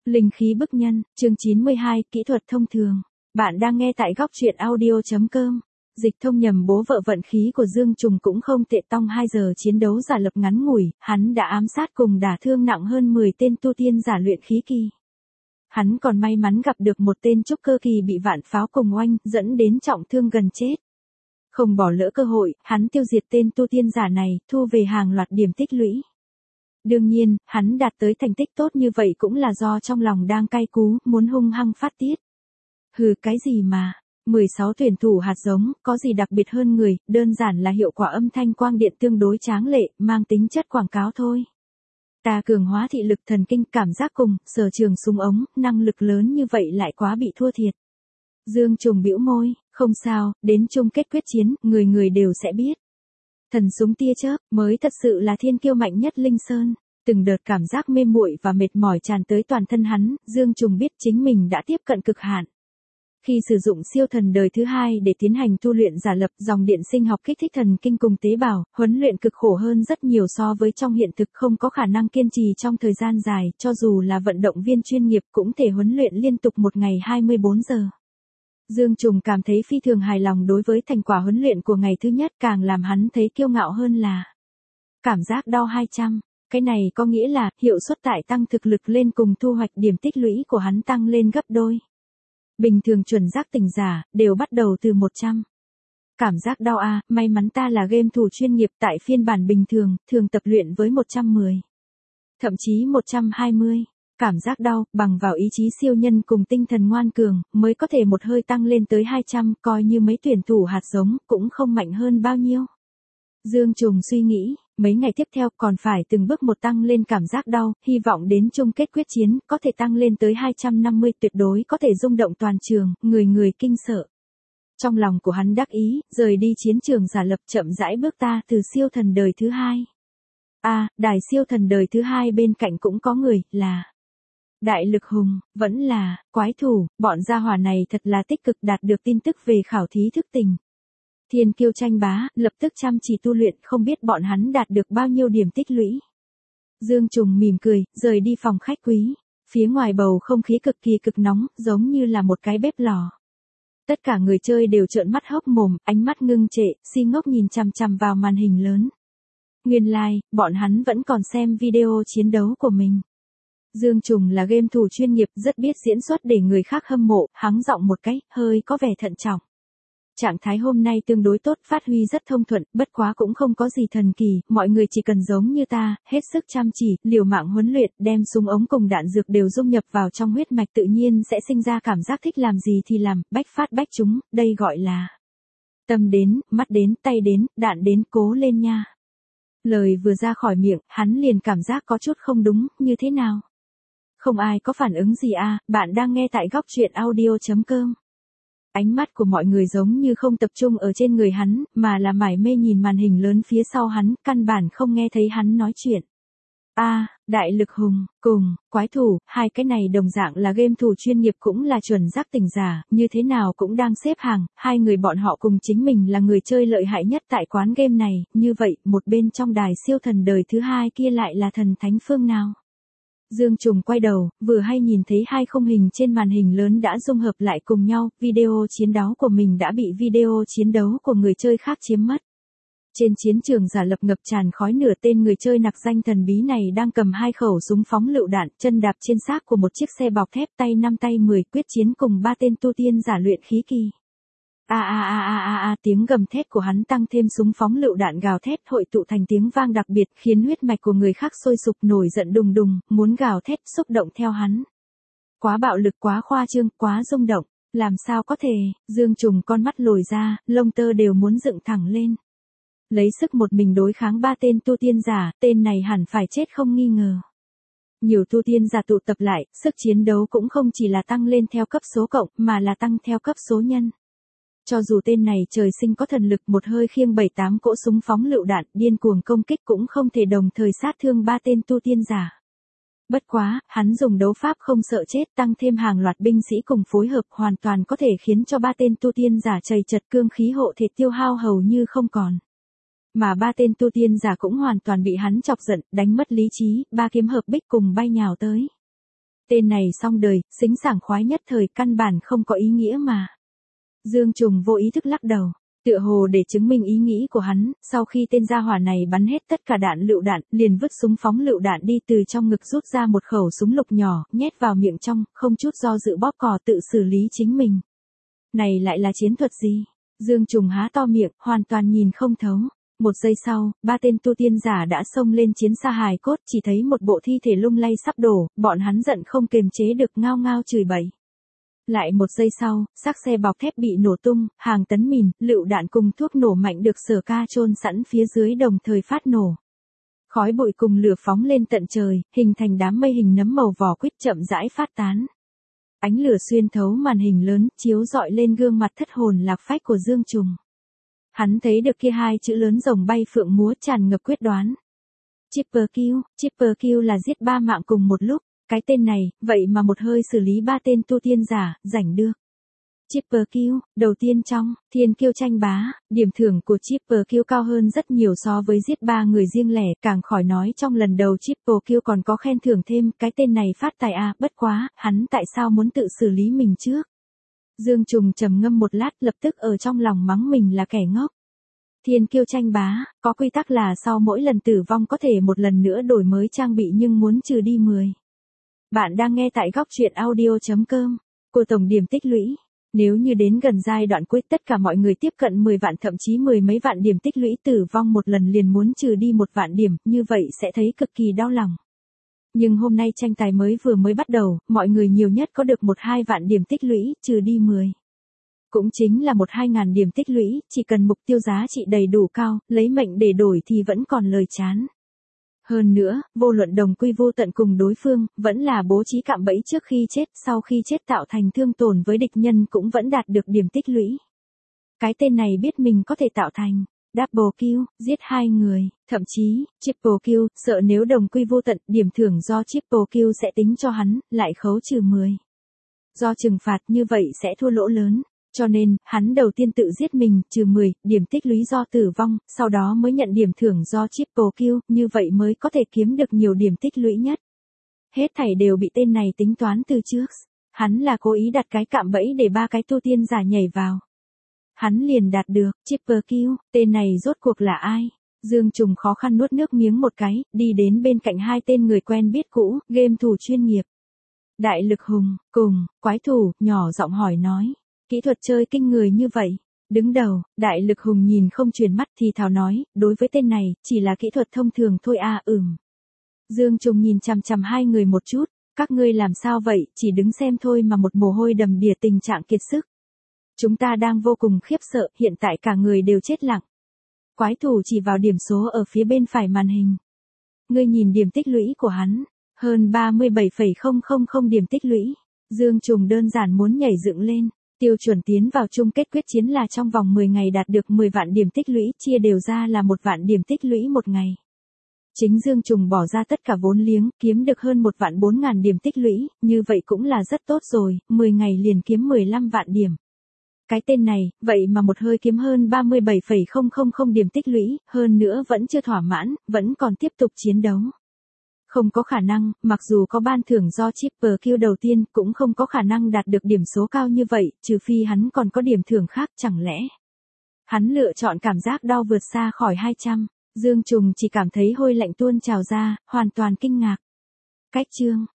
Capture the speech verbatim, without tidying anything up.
Linh khí bức nhân, chương chín mươi hai, kỹ thuật thông thường. Bạn đang nghe tại góc truyện audio.com. Dịch thông nhầm bố vợ vận khí của Dương Trùng cũng không tệ, tong hai giờ chiến đấu giả lập ngắn ngủi, hắn đã ám sát cùng đả thương nặng hơn mười tên tu tiên giả luyện khí kỳ. Hắn còn may mắn gặp được một tên trúc cơ kỳ bị vạn pháo cùng oanh, dẫn đến trọng thương gần chết. Không bỏ lỡ cơ hội, hắn tiêu diệt tên tu tiên giả này, thu về hàng loạt điểm tích lũy. Đương nhiên, hắn đạt tới thành tích tốt như vậy cũng là do trong lòng đang cay cú, muốn hung hăng phát tiết. Hừ, cái gì mà, mười sáu tuyển thủ hạt giống, có gì đặc biệt hơn người, đơn giản là hiệu quả âm thanh quang điện tương đối tráng lệ, mang tính chất quảng cáo thôi. Ta cường hóa thị lực thần kinh, cảm giác cùng, sở trường súng ống, năng lực lớn như vậy lại quá bị thua thiệt. Dương Trùng bĩu môi, không sao, đến chung kết quyết chiến, người người đều sẽ biết. Thần súng tia chớp mới thật sự là thiên kiêu mạnh nhất Linh Sơn. Từng đợt cảm giác mê muội và mệt mỏi tràn tới toàn thân hắn, Dương Trùng biết chính mình đã tiếp cận cực hạn. Khi sử dụng siêu thần đời thứ hai để tiến hành tu luyện giả lập, dòng điện sinh học kích thích thần kinh cùng tế bào, huấn luyện cực khổ hơn rất nhiều so với trong hiện thực, không có khả năng kiên trì trong thời gian dài, cho dù là vận động viên chuyên nghiệp cũng thể huấn luyện liên tục một ngày hai mươi bốn giờ. Dương Trùng cảm thấy phi thường hài lòng đối với thành quả huấn luyện của ngày thứ nhất, càng làm hắn thấy kiêu ngạo hơn là cảm giác đau hai trăm. Cái này có nghĩa là hiệu suất tại tăng thực lực lên cùng thu hoạch điểm tích lũy của hắn tăng lên gấp đôi. Bình thường chuẩn giác tỉnh giả đều bắt đầu từ một trăm. Cảm giác đau a, may mắn ta là game thủ chuyên nghiệp, tại phiên bản bình thường, thường tập luyện với một trăm mười. Thậm chí một trăm hai mươi. Cảm giác đau, bằng vào ý chí siêu nhân cùng tinh thần ngoan cường, mới có thể một hơi tăng lên tới hai trăm, coi như mấy tuyển thủ hạt giống, cũng không mạnh hơn bao nhiêu. Dương Trùng suy nghĩ, mấy ngày tiếp theo còn phải từng bước một tăng lên cảm giác đau, hy vọng đến chung kết quyết chiến, có thể tăng lên tới hai trăm năm mươi, tuyệt đối có thể rung động toàn trường, người người kinh sợ. Trong lòng của hắn đắc ý, rời đi chiến trường giả lập, chậm rãi bước ta từ siêu thần đời thứ hai. A, à, đài siêu thần đời thứ hai bên cạnh cũng có người, là Đại Lực Hùng, vẫn là quái thủ, bọn gia hỏa này thật là tích cực, đạt được tin tức về khảo thí thức tình. Thiên kiêu tranh bá, lập tức chăm chỉ tu luyện, không biết bọn hắn đạt được bao nhiêu điểm tích lũy. Dương Trùng mỉm cười, rời đi phòng khách quý. Phía ngoài bầu không khí cực kỳ cực nóng, giống như là một cái bếp lò. Tất cả người chơi đều trợn mắt hốc mồm, ánh mắt ngưng trệ, si ngốc nhìn chằm chằm vào màn hình lớn. Nguyên lai, like, bọn hắn vẫn còn xem video chiến đấu của mình. Dương Trùng là game thủ chuyên nghiệp, rất biết diễn xuất để người khác hâm mộ, hắng giọng một cái, hơi có vẻ thận trọng. Trạng thái hôm nay tương đối tốt, phát huy rất thông thuận, bất quá cũng không có gì thần kỳ, mọi người chỉ cần giống như ta, hết sức chăm chỉ, liều mạng huấn luyện, đem súng ống cùng đạn dược đều dung nhập vào trong huyết mạch, tự nhiên sẽ sinh ra cảm giác thích làm gì thì làm, bách phát bách trúng, đây gọi là tâm đến, mắt đến, tay đến, đạn đến, cố lên nha. Lời vừa ra khỏi miệng, hắn liền cảm giác có chút không đúng, như thế nào? Không ai có phản ứng gì à, bạn đang nghe tại góc truyện audio.com. Ánh mắt của mọi người giống như không tập trung ở trên người hắn, mà là mải mê nhìn màn hình lớn phía sau hắn, căn bản không nghe thấy hắn nói chuyện. A, à, Đại Lực Hùng, cùng, quái thủ, hai cái này đồng dạng là game thủ chuyên nghiệp cũng là chuẩn giác tỉnh giả, như thế nào cũng đang xếp hàng, hai người bọn họ cùng chính mình là người chơi lợi hại nhất tại quán game này, như vậy, một bên trong đài siêu thần đời thứ hai kia lại là thần thánh phương nào? Dương Trùng quay đầu, vừa hay nhìn thấy hai khung hình trên màn hình lớn đã dung hợp lại cùng nhau, video chiến đấu của mình đã bị video chiến đấu của người chơi khác chiếm mất. Trên chiến trường giả lập ngập tràn khói, nửa tên người chơi nặc danh thần bí này đang cầm hai khẩu súng phóng lựu đạn, chân đạp trên xác của một chiếc xe bọc thép, tay năm tay mười, quyết chiến cùng ba tên tu tiên giả luyện khí kỳ. A a a a a a, tiếng gầm thét của hắn tăng thêm súng phóng lựu đạn gào thét hội tụ thành tiếng vang đặc biệt, khiến huyết mạch của người khác sôi sục, nổi giận đùng đùng, muốn gào thét xúc động theo hắn. Quá bạo lực, quá khoa trương, quá rung động, làm sao có thể? Dương Trùng con mắt lồi ra, lông tơ đều muốn dựng thẳng lên. Lấy sức một mình đối kháng ba tên tu tiên giả, tên này hẳn phải chết không nghi ngờ. Nhiều tu tiên giả tụ tập lại, sức chiến đấu cũng không chỉ là tăng lên theo cấp số cộng, mà là tăng theo cấp số nhân. Cho dù tên này trời sinh có thần lực, một hơi khiêng bảy tám cỗ súng phóng lựu đạn, điên cuồng công kích cũng không thể đồng thời sát thương ba tên tu tiên giả. Bất quá, hắn dùng đấu pháp không sợ chết, tăng thêm hàng loạt binh sĩ cùng phối hợp, hoàn toàn có thể khiến cho ba tên tu tiên giả chầy chật, cương khí hộ thể tiêu hao hầu như không còn. Mà ba tên tu tiên giả cũng hoàn toàn bị hắn chọc giận, đánh mất lý trí, ba kiếm hợp bích cùng bay nhào tới. Tên này xong đời, xính sảng khoái nhất thời căn bản không có ý nghĩa mà. Dương Trùng vô ý thức lắc đầu. Tựa hồ để chứng minh ý nghĩ của hắn, sau khi tên gia hỏa này bắn hết tất cả đạn lựu đạn, liền vứt súng phóng lựu đạn đi từ trong ngực rút ra một khẩu súng lục nhỏ, nhét vào miệng trong, không chút do dự bóp cò tự xử lý chính mình. Này lại là chiến thuật gì? Dương Trùng há to miệng, hoàn toàn nhìn không thấu. Một giây sau, ba tên tu tiên giả đã xông lên chiến xa hài cốt, chỉ thấy một bộ thi thể lung lay sắp đổ, bọn hắn giận không kềm chế được ngao ngao chửi bậy. Lại một giây sau, xác xe bọc thép bị nổ tung, hàng tấn mìn, lựu đạn cùng thuốc nổ mạnh được Sở Ca chôn sẵn phía dưới đồng thời phát nổ. Khói bụi cùng lửa phóng lên tận trời, hình thành đám mây hình nấm màu vỏ quýt chậm rãi phát tán. Ánh lửa xuyên thấu màn hình lớn, chiếu rọi lên gương mặt thất hồn lạc phách của Dương Trùng. Hắn thấy được kia hai chữ lớn rồng bay phượng múa tràn ngập quyết đoán. Triple kill, triple kill là giết ba mạng cùng một lúc. Cái tên này, vậy mà một hơi xử lý ba tên tu tiên giả, rảnh được. Triple kill, đầu tiên trong, thiên kiêu tranh bá, điểm thưởng của triple kill cao hơn rất nhiều so với giết ba người riêng lẻ, càng khỏi nói trong lần đầu triple kill còn có khen thưởng thêm, cái tên này phát tài à, bất quá, hắn tại sao muốn tự xử lý mình trước? Dương Trùng trầm ngâm một lát lập tức ở trong lòng mắng mình là kẻ ngốc. Thiên kiêu tranh bá, có quy tắc là sau mỗi lần tử vong có thể một lần nữa đổi mới trang bị nhưng muốn trừ đi mười. Bạn đang nghe tại góc truyện audio.com, của tổng điểm tích lũy. Nếu như đến gần giai đoạn cuối tất cả mọi người tiếp cận mười vạn thậm chí mười mấy vạn điểm tích lũy tử vong một lần liền muốn trừ đi một vạn điểm, như vậy sẽ thấy cực kỳ đau lòng. Nhưng hôm nay tranh tài mới vừa mới bắt đầu, mọi người nhiều nhất có được một hai vạn điểm tích lũy, trừ đi mười. Cũng chính là một hai ngàn điểm tích lũy, chỉ cần mục tiêu giá trị đầy đủ cao, lấy mệnh để đổi thì vẫn còn lời chán. Hơn nữa, vô luận đồng quy vô tận cùng đối phương, vẫn là bố trí cạm bẫy trước khi chết, sau khi chết tạo thành thương tổn với địch nhân cũng vẫn đạt được điểm tích lũy. Cái tên này biết mình có thể tạo thành double kill, giết hai người, thậm chí, triple kill, sợ nếu đồng quy vô tận, điểm thưởng do triple kill sẽ tính cho hắn, lại khấu trừ mười. Do trừng phạt như vậy sẽ thua lỗ lớn. Cho nên, hắn đầu tiên tự giết mình, trừ mười, điểm tích lũy do tử vong, sau đó mới nhận điểm thưởng do triple kill, như vậy mới có thể kiếm được nhiều điểm tích lũy nhất. Hết thảy đều bị tên này tính toán từ trước. Hắn là cố ý đặt cái cạm bẫy để ba cái tu tiên giả nhảy vào. Hắn liền đạt được, triple kill, tên này rốt cuộc là ai? Dương Trùng khó khăn nuốt nước miếng một cái, đi đến bên cạnh hai tên người quen biết cũ, game thủ chuyên nghiệp. Đại Lực Hùng, cùng, quái thủ, nhỏ giọng hỏi nói. Kỹ thuật chơi kinh người như vậy. Đứng đầu, Đại Lực Hùng nhìn không chuyển mắt thì thào nói, đối với tên này, chỉ là kỹ thuật thông thường thôi à ừm. Dương Trùng nhìn chằm chằm hai người một chút, các ngươi làm sao vậy, chỉ đứng xem thôi mà một mồ hôi đầm đìa tình trạng kiệt sức. Chúng ta đang vô cùng khiếp sợ, hiện tại cả người đều chết lặng. Quái thủ chỉ vào điểm số ở phía bên phải màn hình. Ngươi nhìn điểm tích lũy của hắn, hơn ba mươi bảy phẩy không không không điểm tích lũy. Dương Trùng đơn giản muốn nhảy dựng lên. Tiêu chuẩn tiến vào chung kết quyết chiến là trong vòng mười ngày đạt được mười vạn điểm tích lũy, chia đều ra là một vạn điểm tích lũy một ngày. Chính Dương Trùng bỏ ra tất cả vốn liếng, kiếm được hơn một vạn bốn ngàn điểm tích lũy, như vậy cũng là rất tốt rồi, mười ngày liền kiếm mười lăm vạn điểm. Cái tên này, vậy mà một hơi kiếm hơn ba mươi bảy phẩy không không không điểm tích lũy, hơn nữa vẫn chưa thỏa mãn, vẫn còn tiếp tục chiến đấu. Không có khả năng, mặc dù có ban thưởng do triple kill đầu tiên, cũng không có khả năng đạt được điểm số cao như vậy, trừ phi hắn còn có điểm thưởng khác, chẳng lẽ. Hắn lựa chọn cảm giác đau vượt xa khỏi hai trăm, Dương Trùng chỉ cảm thấy hôi lạnh tuôn trào ra, hoàn toàn kinh ngạc. Cách chương,